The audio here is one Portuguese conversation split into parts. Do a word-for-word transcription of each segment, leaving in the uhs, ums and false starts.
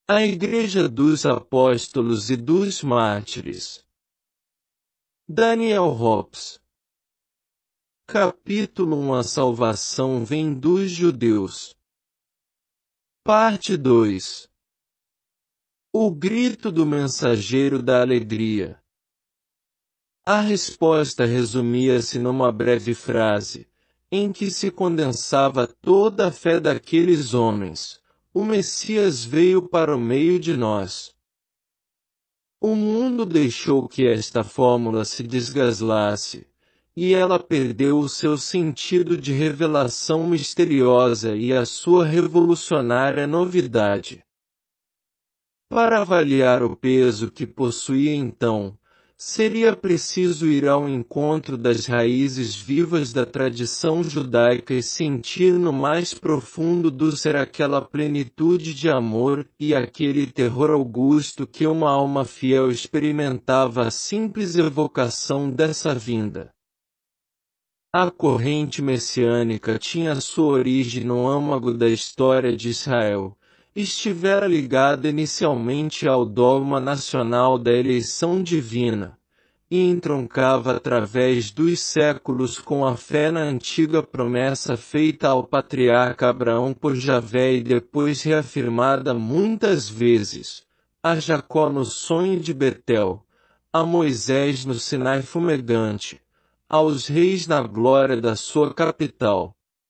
A Igreja dos Apóstolos e dos Mártires. Daniel Hobbes. Capítulo um A salvação vem dos judeus. Parte dois. O grito do mensageiro da alegria. A resposta resumia-se numa breve frase, em que se condensava toda a fé daqueles homens: o Messias veio para o meio de nós. O mundo deixou que esta fórmula se desgaslasse, e ela perdeu o seu sentido de revelação misteriosa e a sua revolucionária novidade. Para avaliar o peso que possuía então, seria preciso ir ao encontro das raízes vivas da tradição judaica e sentir no mais profundo do ser aquela plenitude de amor e aquele terror augusto que uma alma fiel experimentava à simples evocação dessa vinda. A corrente messiânica tinha sua origem no âmago da história de Israel. Estivera ligada inicialmente ao dogma nacional da eleição divina, e entroncava através dos séculos com a fé na antiga promessa feita ao patriarca Abraão por Javé e depois reafirmada muitas vezes, a Jacó no sonho de Betel, a Moisés no Sinai fumegante, aos reis na glória da sua capital.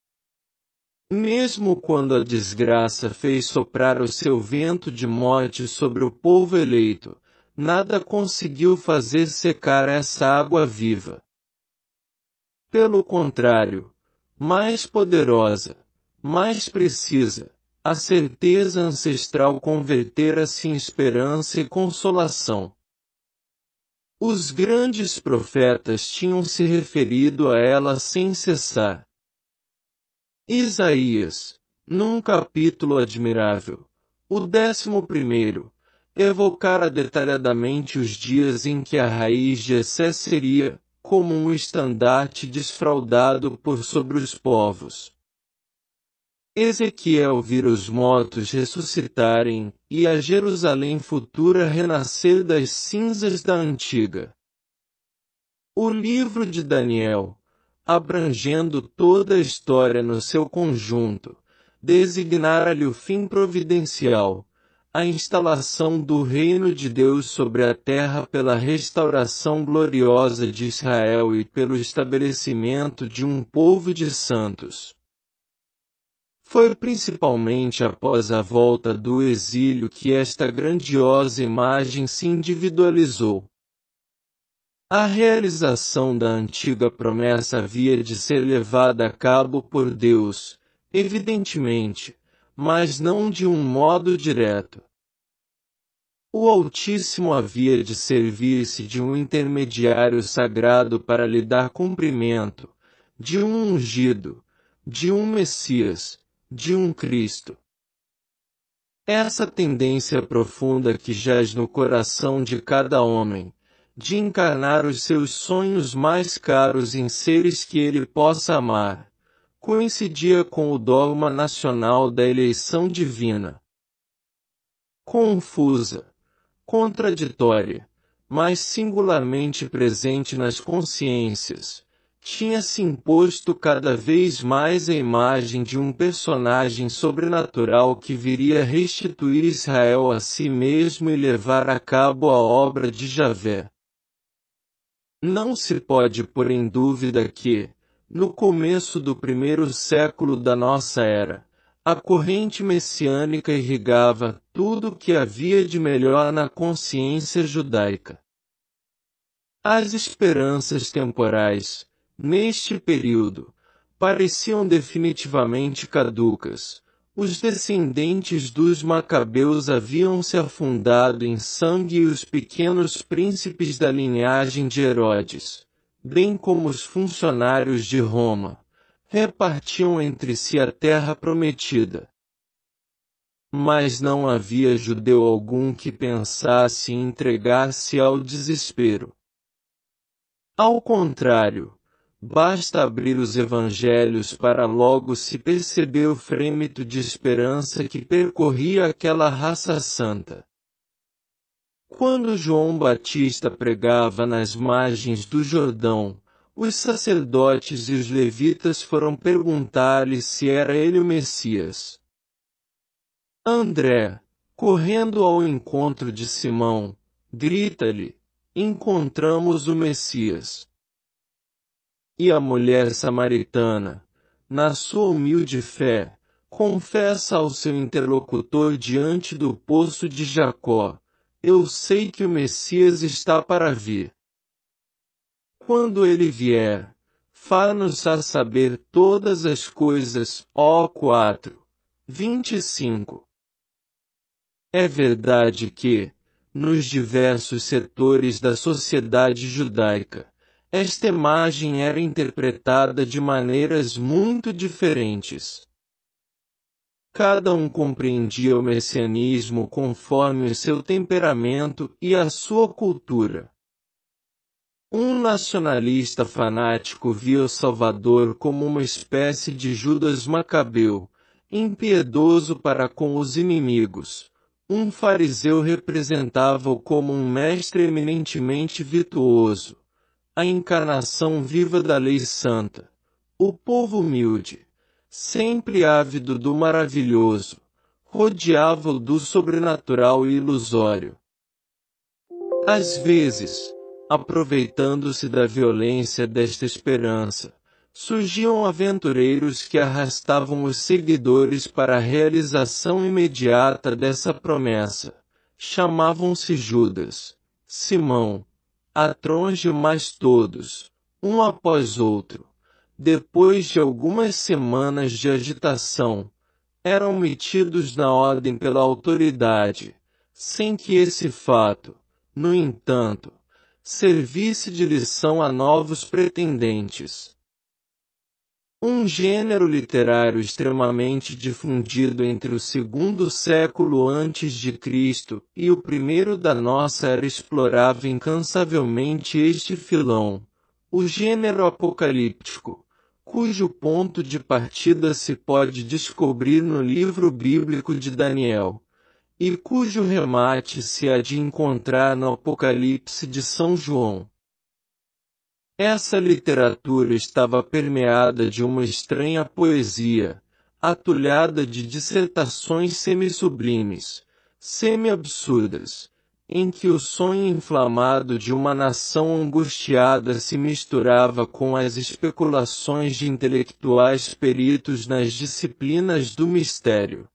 Mesmo quando a desgraça fez soprar o seu vento de morte sobre o povo eleito, nada conseguiu fazer secar essa água viva. Pelo contrário, mais poderosa, mais precisa, a certeza ancestral convertera-se em esperança e consolação. Os grandes profetas tinham se referido a ela sem cessar. Isaías, num capítulo admirável, o décimo primeiro, evocara detalhadamente os dias em que a raiz de Jessé seria, como um estandarte desfraldado por sobre os povos. Ezequiel vira os mortos ressuscitarem, e a Jerusalém futura renascer das cinzas da antiga. O livro de Daniel, abrangendo toda a história no seu conjunto, designara-lhe o fim providencial, a instalação do reino de Deus sobre a terra pela restauração gloriosa de Israel e pelo estabelecimento de um povo de santos. Foi principalmente após a volta do exílio que esta grandiosa imagem se individualizou. A realização da antiga promessa havia de ser levada a cabo por Deus, evidentemente, mas não de um modo direto. O Altíssimo havia de servir-se de um intermediário sagrado para lhe dar cumprimento, de um ungido, de um Messias, de um Cristo. Essa tendência profunda que jaz no coração de cada homem, de encarnar os seus sonhos mais caros em seres que ele possa amar, coincidia com o dogma nacional da eleição divina. Confusa, contraditória, mas singularmente presente nas consciências, tinha-se imposto cada vez mais a imagem de um personagem sobrenatural que viria restituir Israel a si mesmo e levar a cabo a obra de Javé. Não se pode pôr em dúvida que, no começo do primeiro século da nossa era, a corrente messiânica irrigava tudo o que havia de melhor na consciência judaica. As esperanças temporais, neste período, pareciam definitivamente caducas. Os descendentes dos Macabeus haviam se afundado em sangue e os pequenos príncipes da linhagem de Herodes, bem como os funcionários de Roma, repartiam entre si a terra prometida. Mas não havia judeu algum que pensasse em entregar-se ao desespero. Ao contrário, basta abrir os evangelhos para logo se perceber o frêmito de esperança que percorria aquela raça santa. Quando João Batista pregava nas margens do Jordão, os sacerdotes e os levitas foram perguntar-lhe se era ele o Messias. André, correndo ao encontro de Simão, grita-lhe: encontramos o Messias. E a mulher samaritana, na sua humilde fé, confessa ao seu interlocutor diante do poço de Jacó: eu sei que o Messias está para vir. Quando ele vier, fá-nos a saber todas as coisas. Ó quatro, vinte e cinco. É verdade que, nos diversos setores da sociedade judaica, esta imagem era interpretada de maneiras muito diferentes. Cada um compreendia o messianismo conforme o seu temperamento e a sua cultura. Um nacionalista fanático via o Salvador como uma espécie de Judas Macabeu, impiedoso para com os inimigos. Um fariseu representava-o como um mestre eminentemente virtuoso, a encarnação viva da lei santa. O povo humilde, sempre ávido do maravilhoso, rodeava-o do sobrenatural e ilusório. Às vezes, aproveitando-se da violência desta esperança, surgiam aventureiros que arrastavam os seguidores para a realização imediata dessa promessa. Chamavam-se Judas, Simão, Atronge mais todos, um após outro, depois de algumas semanas de agitação, eram metidos na ordem pela autoridade, sem que esse fato, no entanto, servisse de lição a novos pretendentes. Um gênero literário extremamente difundido entre o segundo século antes de Cristo e o primeiro da nossa era explorava incansavelmente este filão, o gênero apocalíptico, cujo ponto de partida se pode descobrir no livro bíblico de Daniel, e cujo remate se há de encontrar no Apocalipse de São João. Essa literatura estava permeada de uma estranha poesia, atulhada de dissertações semi-sublimes, semi-absurdas, em que o sonho inflamado de uma nação angustiada se misturava com as especulações de intelectuais peritos nas disciplinas do mistério.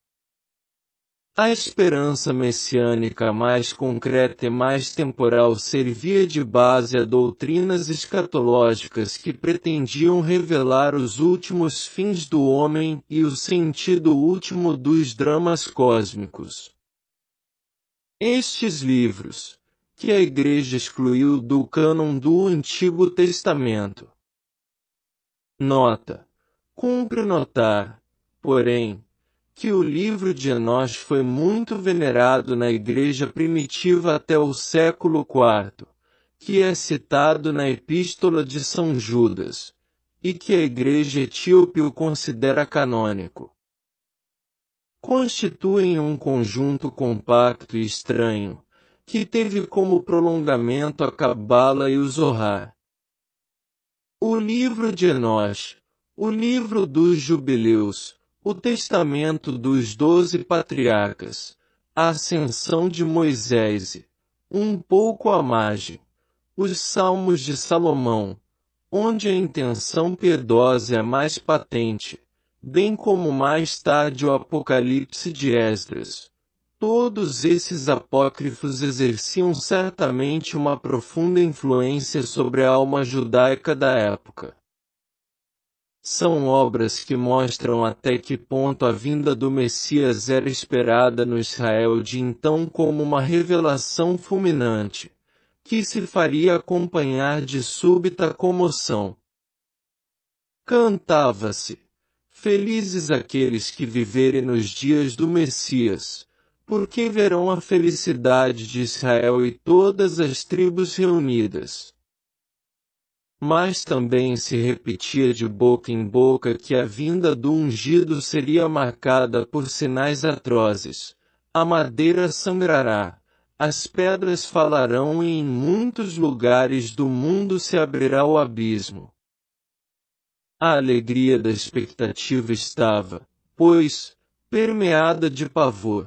A esperança messiânica mais concreta e mais temporal servia de base a doutrinas escatológicas que pretendiam revelar os últimos fins do homem e o sentido último dos dramas cósmicos. Estes livros, que a Igreja excluiu do cânon do Antigo Testamento. Nota: cumpre notar, porém, que o livro de Enoch foi muito venerado na Igreja primitiva até o século quarto, que é citado na Epístola de São Judas, e que a Igreja etíope o considera canônico. Constituem um conjunto compacto e estranho, que teve como prolongamento a Cabala e o Zohar. O livro de Enoch, o livro dos Jubileus, o testamento dos doze patriarcas, a ascensão de Moisés, um pouco à margem, os Salmos de Salomão, onde a intenção piedosa é mais patente, bem como mais tarde o Apocalipse de Esdras. Todos esses apócrifos exerciam certamente uma profunda influência sobre a alma judaica da época. São obras que mostram até que ponto a vinda do Messias era esperada no Israel de então como uma revelação fulminante, que se faria acompanhar de súbita comoção. Cantava-se: felizes aqueles que viverem nos dias do Messias, porque verão a felicidade de Israel e todas as tribos reunidas. Mas também se repetia de boca em boca que a vinda do ungido seria marcada por sinais atrozes. A madeira sangrará, as pedras falarão e em muitos lugares do mundo se abrirá o abismo. A alegria da expectativa estava, pois, permeada de pavor.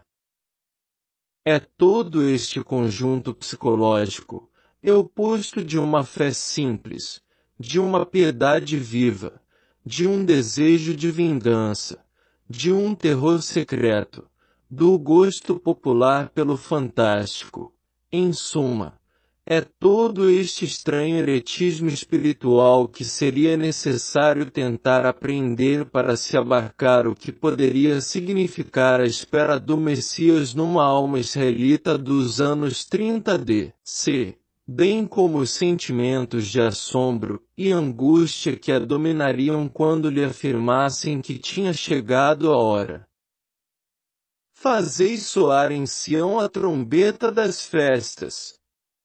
É todo este conjunto psicológico, é oposto de uma fé simples, de uma piedade viva, de um desejo de vingança, de um terror secreto, do gosto popular pelo fantástico. Em suma, é todo este estranho heretismo espiritual que seria necessário tentar apreender para se abarcar o que poderia significar a espera do Messias numa alma israelita dos anos trinta D C, bem como os sentimentos de assombro e angústia que a dominariam quando lhe afirmassem que tinha chegado a hora. Fazei soar em Sião a trombeta das festas.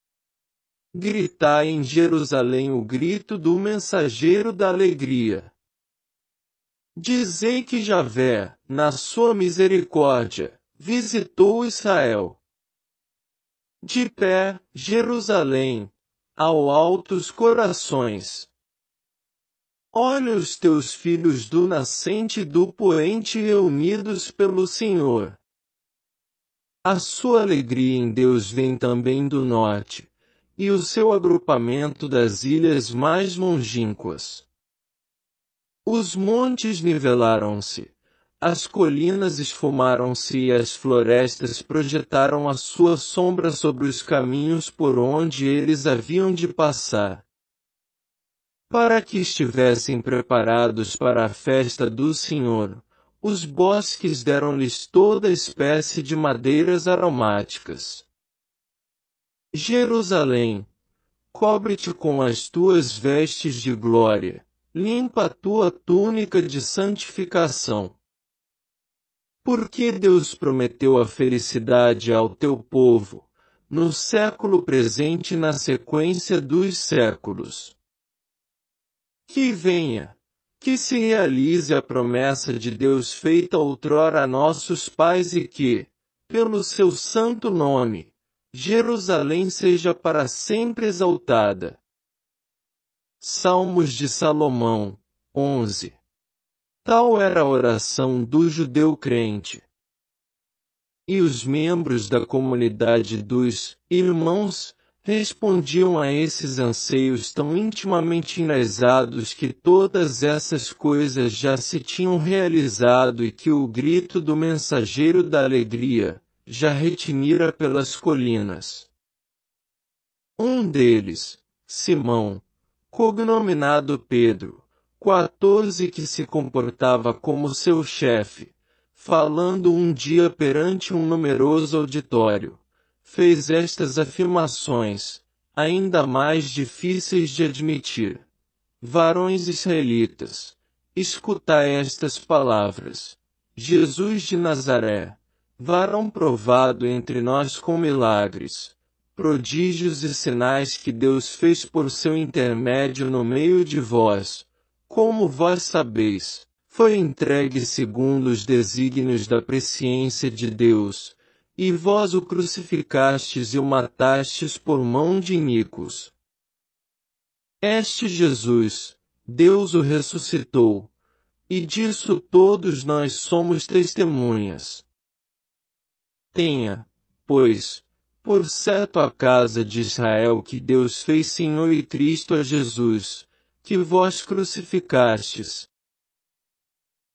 Gritai em Jerusalém o grito do mensageiro da alegria. Dizei que Javé, na sua misericórdia, visitou Israel. De pé, Jerusalém, ao altos corações. Olha os teus filhos do nascente e do poente reunidos pelo Senhor. A sua alegria em Deus vem também do norte, e o seu agrupamento das ilhas mais longínquas. Os montes nivelaram-se, as colinas esfumaram-se e as florestas projetaram a sua sombra sobre os caminhos por onde eles haviam de passar. Para que estivessem preparados para a festa do Senhor, os bosques deram-lhes toda espécie de madeiras aromáticas. Jerusalém, cobre-te com as tuas vestes de glória, limpa a tua túnica de santificação. Porque Deus prometeu a felicidade ao teu povo, no século presente e na sequência dos séculos. Que venha, que se realize a promessa de Deus feita outrora a nossos pais e que, pelo seu santo nome, Jerusalém seja para sempre exaltada. Salmos de Salomão, onze. Tal era a oração do judeu crente. E os membros da comunidade dos irmãos respondiam a esses anseios tão intimamente enraizados que todas essas coisas já se tinham realizado e que o grito do mensageiro da alegria já retinira pelas colinas. Um deles, Simão, cognominado Pedro, quatorze que se comportava como seu chefe, falando um dia perante um numeroso auditório, fez estas afirmações, ainda mais difíceis de admitir. Varões israelitas, escutai estas palavras. Jesus de Nazaré, varão provado entre nós com milagres, prodígios e sinais que Deus fez por seu intermédio no meio de vós, como vós sabeis, foi entregue segundo os desígnios da presciência de Deus, e vós o crucificastes e o matastes por mão de iníquos. Este Jesus, Deus o ressuscitou, e disso todos nós somos testemunhas. Tenha, pois, por certo a casa de Israel que Deus fez Senhor e Cristo a Jesus, que vós crucificastes,